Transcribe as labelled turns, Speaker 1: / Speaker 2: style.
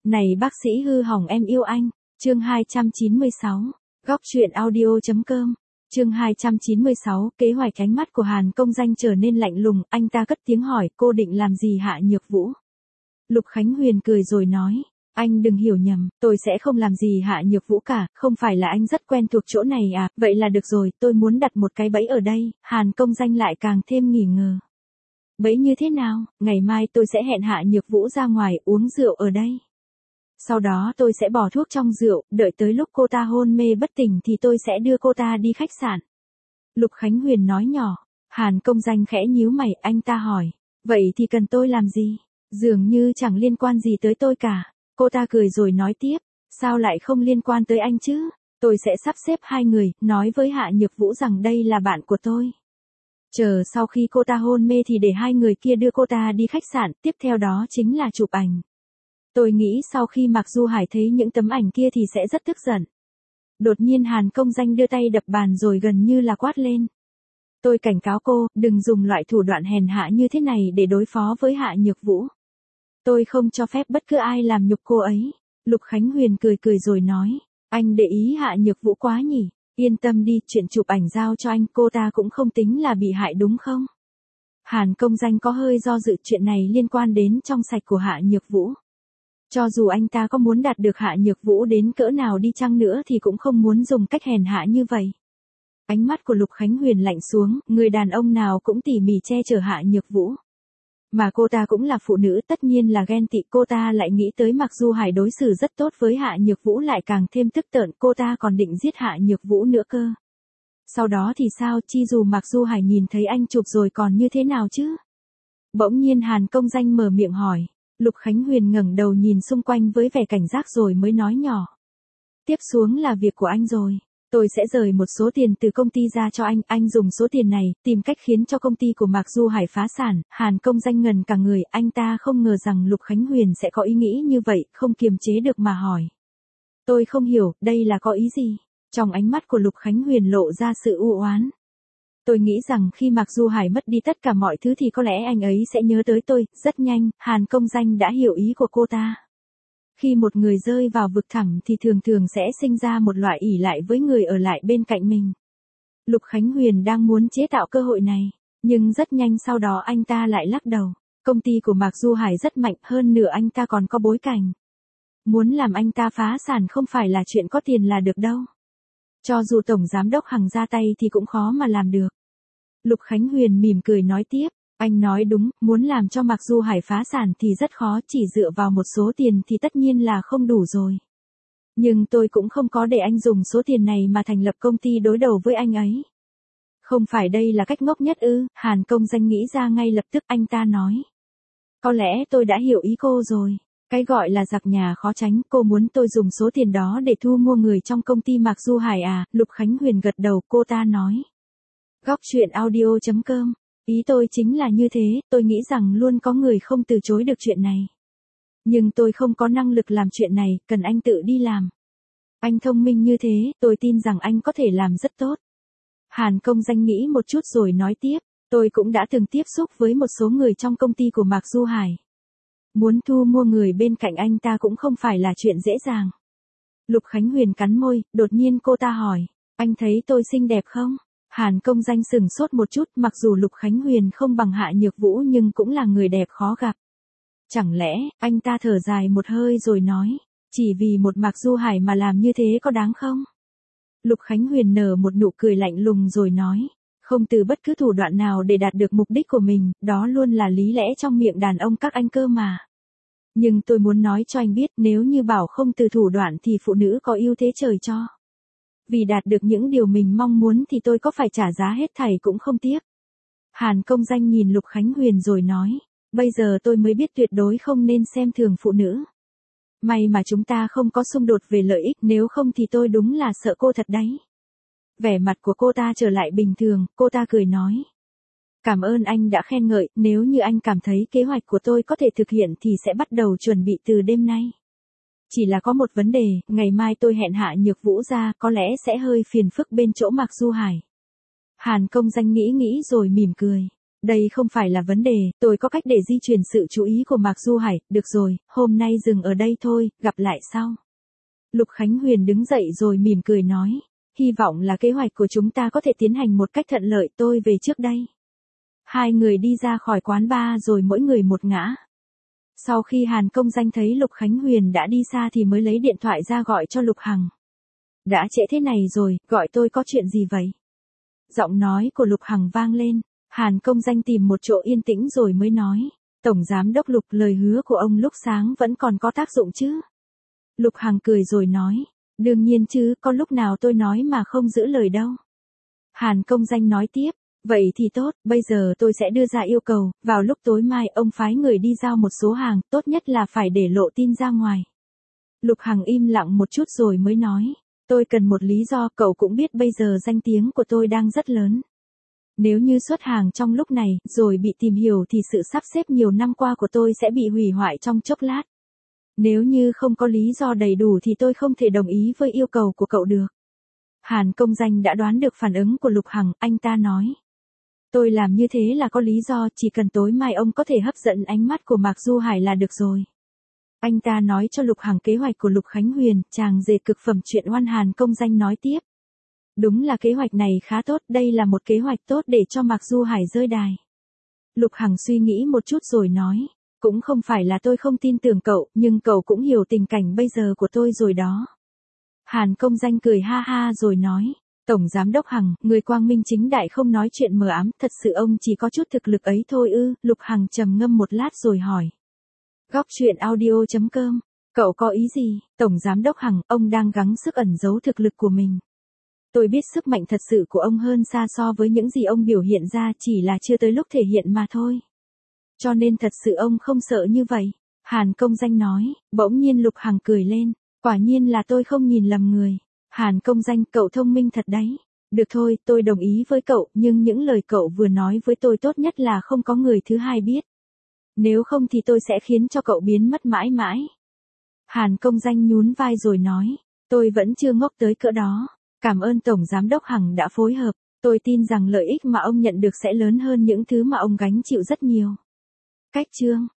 Speaker 1: Này bác sĩ hư hỏng em yêu anh. Chương 296. Góc truyện audio.com. Chương 296, kế hoạch. Ánh mắt của Hàn Công Danh trở nên lạnh lùng, anh ta cất tiếng hỏi, cô định làm gì Hạ Nhược Vũ? Lục Khánh Huyền cười rồi nói, anh đừng hiểu nhầm, tôi sẽ không làm gì Hạ Nhược Vũ cả, không phải là anh rất quen thuộc chỗ này à, vậy là được rồi, tôi muốn đặt một cái bẫy ở đây. Hàn Công Danh lại càng thêm nghi ngờ. Bẫy như thế nào? Ngày mai tôi sẽ hẹn Hạ Nhược Vũ ra ngoài uống rượu ở đây. Sau đó tôi sẽ bỏ thuốc trong rượu, đợi tới lúc cô ta hôn mê bất tỉnh thì tôi sẽ đưa cô ta đi khách sạn. Lục Khánh Huyền nói nhỏ. Hàn Công Danh khẽ nhíu mày, anh ta hỏi, vậy thì cần tôi làm gì? Dường như chẳng liên quan gì tới tôi cả. Cô ta cười rồi nói tiếp, sao lại không liên quan tới anh chứ? Tôi sẽ sắp xếp hai người, nói với Hạ Nhược Vũ rằng đây là bạn của tôi. Chờ sau khi cô ta hôn mê thì để hai người kia đưa cô ta đi khách sạn, tiếp theo đó chính là chụp ảnh. Tôi nghĩ sau khi Mạc Du Hải thấy những tấm ảnh kia thì sẽ rất tức giận. Đột nhiên Hàn Công Danh đưa tay đập bàn rồi gần như là quát lên. Tôi cảnh cáo cô, đừng dùng loại thủ đoạn hèn hạ như thế này để đối phó với Hạ Nhược Vũ. Tôi không cho phép bất cứ ai làm nhục cô ấy. Lục Khánh Huyền cười cười rồi nói, anh để ý Hạ Nhược Vũ quá nhỉ? Yên tâm đi, chuyện chụp ảnh giao cho anh, cô ta cũng không tính là bị hại đúng không? Hàn Công Danh có hơi do dự, chuyện này liên quan đến trong sạch của Hạ Nhược Vũ. Cho dù anh ta có muốn đạt được Hạ Nhược Vũ đến cỡ nào đi chăng nữa thì cũng không muốn dùng cách hèn hạ như vậy. Ánh mắt của Lục Khánh Huyền lạnh xuống, người đàn ông nào cũng tỉ mỉ che chở Hạ Nhược Vũ. Mà cô ta cũng là phụ nữ, tất nhiên là ghen tị. Cô ta lại nghĩ tới Mạc Du Hải đối xử rất tốt với Hạ Nhược Vũ, lại càng thêm tức tợn, cô ta còn định giết Hạ Nhược Vũ nữa cơ. Sau đó thì sao, chi dù Mạc Du Hải nhìn thấy anh chụp rồi còn như thế nào chứ? Bỗng nhiên Hàn Công Danh mở miệng hỏi. Lục Khánh Huyền ngẩng đầu nhìn xung quanh với vẻ cảnh giác rồi mới nói nhỏ. Tiếp xuống là việc của anh rồi. Tôi sẽ rời một số tiền từ công ty ra cho anh dùng số tiền này, tìm cách khiến cho công ty của Mạc Du Hải phá sản. Hàn Công Danh ngần cả người, anh ta không ngờ rằng Lục Khánh Huyền sẽ có ý nghĩ như vậy, không kiềm chế được mà hỏi. Tôi không hiểu, đây là có ý gì? Trong ánh mắt của Lục Khánh Huyền lộ ra sự u oán. Tôi nghĩ rằng khi Mạc Du Hải mất đi tất cả mọi thứ thì có lẽ anh ấy sẽ nhớ tới tôi. Rất nhanh, Hàn Công Danh đã hiểu ý của cô ta. Khi một người rơi vào vực thẳm thì thường thường sẽ sinh ra một loại ỷ lại với người ở lại bên cạnh mình. Lục Khánh Huyền đang muốn chế tạo cơ hội này, nhưng rất nhanh sau đó anh ta lại lắc đầu. Công ty của Mạc Du Hải rất mạnh, hơn nữa anh ta còn có bối cảnh. Muốn làm anh ta phá sản không phải là chuyện có tiền là được đâu. Cho dù Tổng Giám đốc Hằng ra tay thì cũng khó mà làm được. Lục Khánh Huyền mỉm cười nói tiếp, anh nói đúng, muốn làm cho Mạc Du Hải phá sản thì rất khó, chỉ dựa vào một số tiền thì tất nhiên là không đủ rồi. Nhưng tôi cũng không có để anh dùng số tiền này mà thành lập công ty đối đầu với anh ấy. Không phải đây là cách ngốc nhất ư? Hàn Công Danh nghĩ ra ngay lập tức, anh ta nói. Có lẽ tôi đã hiểu ý cô rồi. Cái gọi là giặc nhà khó tránh, cô muốn tôi dùng số tiền đó để thu mua người trong công ty Mạc Du Hải à? Lục Khánh Huyền gật đầu, cô ta nói. Góc truyện audio.com. Ý tôi chính là như thế, tôi nghĩ rằng luôn có người không từ chối được chuyện này. Nhưng tôi không có năng lực làm chuyện này, cần anh tự đi làm. Anh thông minh như thế, tôi tin rằng anh có thể làm rất tốt. Hàn Công Danh nghĩ một chút rồi nói tiếp, tôi cũng đã từng tiếp xúc với một số người trong công ty của Mạc Du Hải. Muốn thu mua người bên cạnh anh ta cũng không phải là chuyện dễ dàng. Lục Khánh Huyền cắn môi, đột nhiên cô ta hỏi, anh thấy tôi xinh đẹp không? Hàn Công Danh sừng sốt một chút, mặc dù Lục Khánh Huyền không bằng Hạ Nhược Vũ nhưng cũng là người đẹp khó gặp. Chẳng lẽ, anh ta thở dài một hơi rồi nói, chỉ vì một Mạc Du Hải mà làm như thế có đáng không? Lục Khánh Huyền nở một nụ cười lạnh lùng rồi nói, không từ bất cứ thủ đoạn nào để đạt được mục đích của mình, đó luôn là lý lẽ trong miệng đàn ông các anh cơ mà. Nhưng tôi muốn nói cho anh biết, nếu như bảo không từ thủ đoạn thì phụ nữ có ưu thế trời cho. Vì đạt được những điều mình mong muốn thì tôi có phải trả giá hết thảy cũng không tiếc. Hàn Công Danh nhìn Lục Khánh Huyền rồi nói, bây giờ tôi mới biết tuyệt đối không nên xem thường phụ nữ. May mà chúng ta không có xung đột về lợi ích, nếu không thì tôi đúng là sợ cô thật đấy. Vẻ mặt của cô ta trở lại bình thường, cô ta cười nói. Cảm ơn anh đã khen ngợi, nếu như anh cảm thấy kế hoạch của tôi có thể thực hiện thì sẽ bắt đầu chuẩn bị từ đêm nay. Chỉ là có một vấn đề, ngày mai tôi hẹn Hạ Nhược Vũ ra, có lẽ sẽ hơi phiền phức bên chỗ Mạc Du Hải. Hàn Công Danh nghĩ rồi mỉm cười. Đây không phải là vấn đề, tôi có cách để di chuyển sự chú ý của Mạc Du Hải, được rồi, hôm nay dừng ở đây thôi, gặp lại sau. Lục Khánh Huyền đứng dậy rồi mỉm cười nói, hy vọng là kế hoạch của chúng ta có thể tiến hành một cách thuận lợi, tôi về trước đây. Hai người đi ra khỏi quán bar rồi mỗi người một ngã. Sau khi Hàn Công Danh thấy Lục Khánh Huyền đã đi xa thì mới lấy điện thoại ra gọi cho Lục Hằng. Đã trễ thế này rồi, gọi tôi có chuyện gì vậy? Giọng nói của Lục Hằng vang lên, Hàn Công Danh tìm một chỗ yên tĩnh rồi mới nói, Tổng Giám Đốc Lục, lời hứa của ông lúc sáng vẫn còn có tác dụng chứ? Lục Hằng cười rồi nói, đương nhiên chứ, có lúc nào tôi nói mà không giữ lời đâu. Hàn Công Danh nói tiếp, vậy thì tốt, bây giờ tôi sẽ đưa ra yêu cầu, vào lúc tối mai ông phái người đi giao một số hàng, tốt nhất là phải để lộ tin ra ngoài. Lục Hằng im lặng một chút rồi mới nói, tôi cần một lý do, cậu cũng biết bây giờ danh tiếng của tôi đang rất lớn. Nếu như xuất hàng trong lúc này, rồi bị tìm hiểu thì sự sắp xếp nhiều năm qua của tôi sẽ bị hủy hoại trong chốc lát. Nếu như không có lý do đầy đủ thì tôi không thể đồng ý với yêu cầu của cậu được. Hàn Công Danh đã đoán được phản ứng của Lục Hằng, anh ta nói. Tôi làm như thế là có lý do, chỉ cần tối mai ông có thể hấp dẫn ánh mắt của Mạc Du Hải là được rồi. Anh ta nói cho Lục Hằng kế hoạch của Lục Khánh Huyền, chàng rể cực phẩm chuyện oan. Hàn Công Danh nói tiếp. Đúng là kế hoạch này khá tốt, đây là một kế hoạch tốt để cho Mạc Du Hải rơi đài. Lục Hằng suy nghĩ một chút rồi nói, cũng không phải là tôi không tin tưởng cậu, nhưng cậu cũng hiểu tình cảnh bây giờ của tôi rồi đó. Hàn Công Danh cười ha ha rồi nói, Tổng Giám Đốc Hằng, người quang minh chính đại không nói chuyện mờ ám, thật sự ông chỉ có chút thực lực ấy thôi ư? Lục Hằng trầm ngâm một lát rồi hỏi. Góc truyện audio.com, cậu có ý gì? Tổng Giám Đốc Hằng, ông đang gắng sức ẩn giấu thực lực của mình. Tôi biết sức mạnh thật sự của ông hơn xa so với những gì ông biểu hiện ra, chỉ là chưa tới lúc thể hiện mà thôi. Cho nên thật sự ông không sợ như vậy. Hàn Công Danh nói, bỗng nhiên Lục Hằng cười lên, quả nhiên là tôi không nhìn lầm người. Hàn Công Danh, cậu thông minh thật đấy. Được thôi, tôi đồng ý với cậu, nhưng những lời cậu vừa nói với tôi tốt nhất là không có người thứ hai biết. Nếu không thì tôi sẽ khiến cho cậu biến mất mãi mãi. Hàn Công Danh nhún vai rồi nói, tôi vẫn chưa ngốc tới cỡ đó. Cảm ơn Tổng Giám Đốc Hằng đã phối hợp, tôi tin rằng lợi ích mà ông nhận được sẽ lớn hơn những thứ mà ông gánh chịu rất nhiều. Cách chương